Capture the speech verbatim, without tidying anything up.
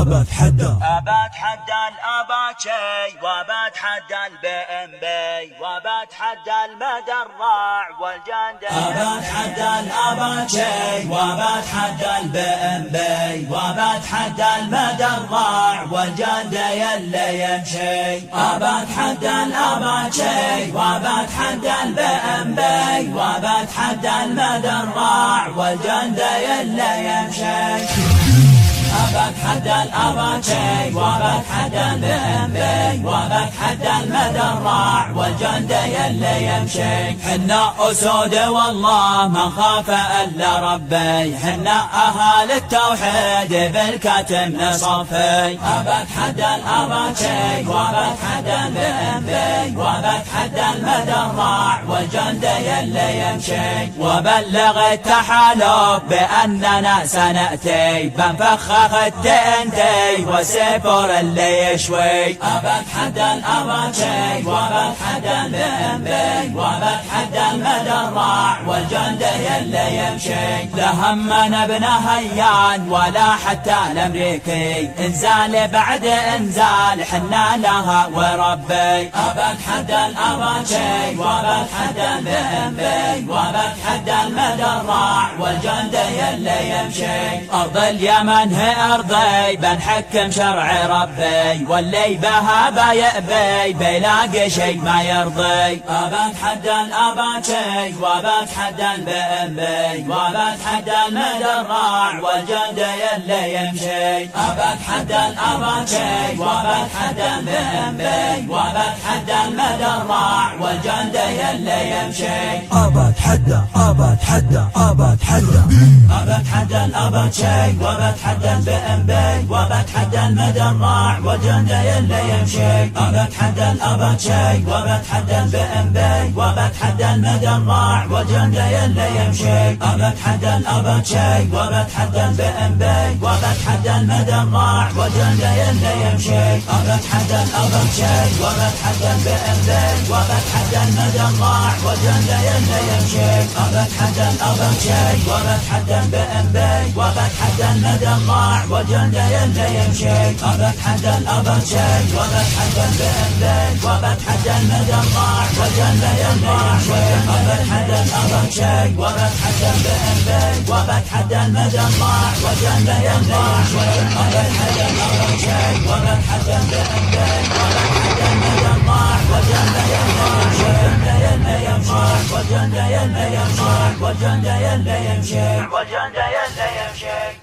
أبتحدى أبتحدى الأباتشي وبتحدى البي ام بي وبتحدى المدرع والجندي. أبتحدى الأباتشي وبتحدى البي ام بي وبتحدى المدرع والجندي اللي يمشي. أبتحدى الأباتشي وبتحدى البي ام بي وبتحدى المدرع والجندي اللي يمشي. أبتحدى الأباتشي وبتحدى البي ام بي وبتحدى المدرع والجندي اللي يمشي. حنا أسود والله ما نخاف إلا ربي، حنا أهل التوحيد بالكتم نصفي. أبتحدى الأباتشي وبتحدى البي ام بي وبتحدى المدرع والجندي اللي يمشي. وبلغ التحالف بأننا سنأتي بنفخ التنتي والسفر اللي يشوي. أبتحدى الأباتشي وبتحدى البي ام بي وبتحدى المدرع والجندي اللي يمشي. لهمنا ابن هيان ولا حتى الامريكي انزال بعد انزال حنا لها وربي. أبتحدى الأباتشي وبتحدى البي ام بي وبتحدى المدرع والجندي اللي يمشي. أرض اليمن هي أرضي بنحكم شرع ربي، واللي بها بيأبي بيلاقي شي ما يرضي. أبتحدى الأباتشي وبتحدى البي ام بي وبتحدى المدرع والجندي اللي يمشي. أبتحدى الأباتشي وبتحدى البي ام بي وبتحدى المدرع والجندي اللي يمشي. أبتحدى أبتحدى أبتحدى أبتحدى الأباتشي وبتحدى البي ام بي وبتحدى المدرع والجندي اللي يمشي. أبتحدى الأباتشي وبتحدى البي ام بي وبتحدى المدرع والجندي اللي يمشي. أبتحدى الأباتشي وبتحدى البي ام بي وبتحدى المدرع والجندي اللي يمشي. أبتحدى الأباتشي وبتحدى البي ام بي وبتحدى المدرع والجندي اللي يمشي. أبتحدى الأباتشي وبتحدى البي ام بي وبتحدى المدرع والجندي اللي يمشي. أبتحدى الأباتشي وبتحدى البي ام بي وبتحدى المدرع والجندي اللي يمشي. أبتحدى الأباتشي وبتحدى البي ام بي وبتحدى المدرع والجندي اللي يمشي. أبتحدى الأباتشي وبتحدى البي ام بي وبتحدى المدرع والجندي اللي يمشي. والجندي اللي يمشي والجندي اللي يمشي والجندي اللي يمشي والجندي اللي يمشي.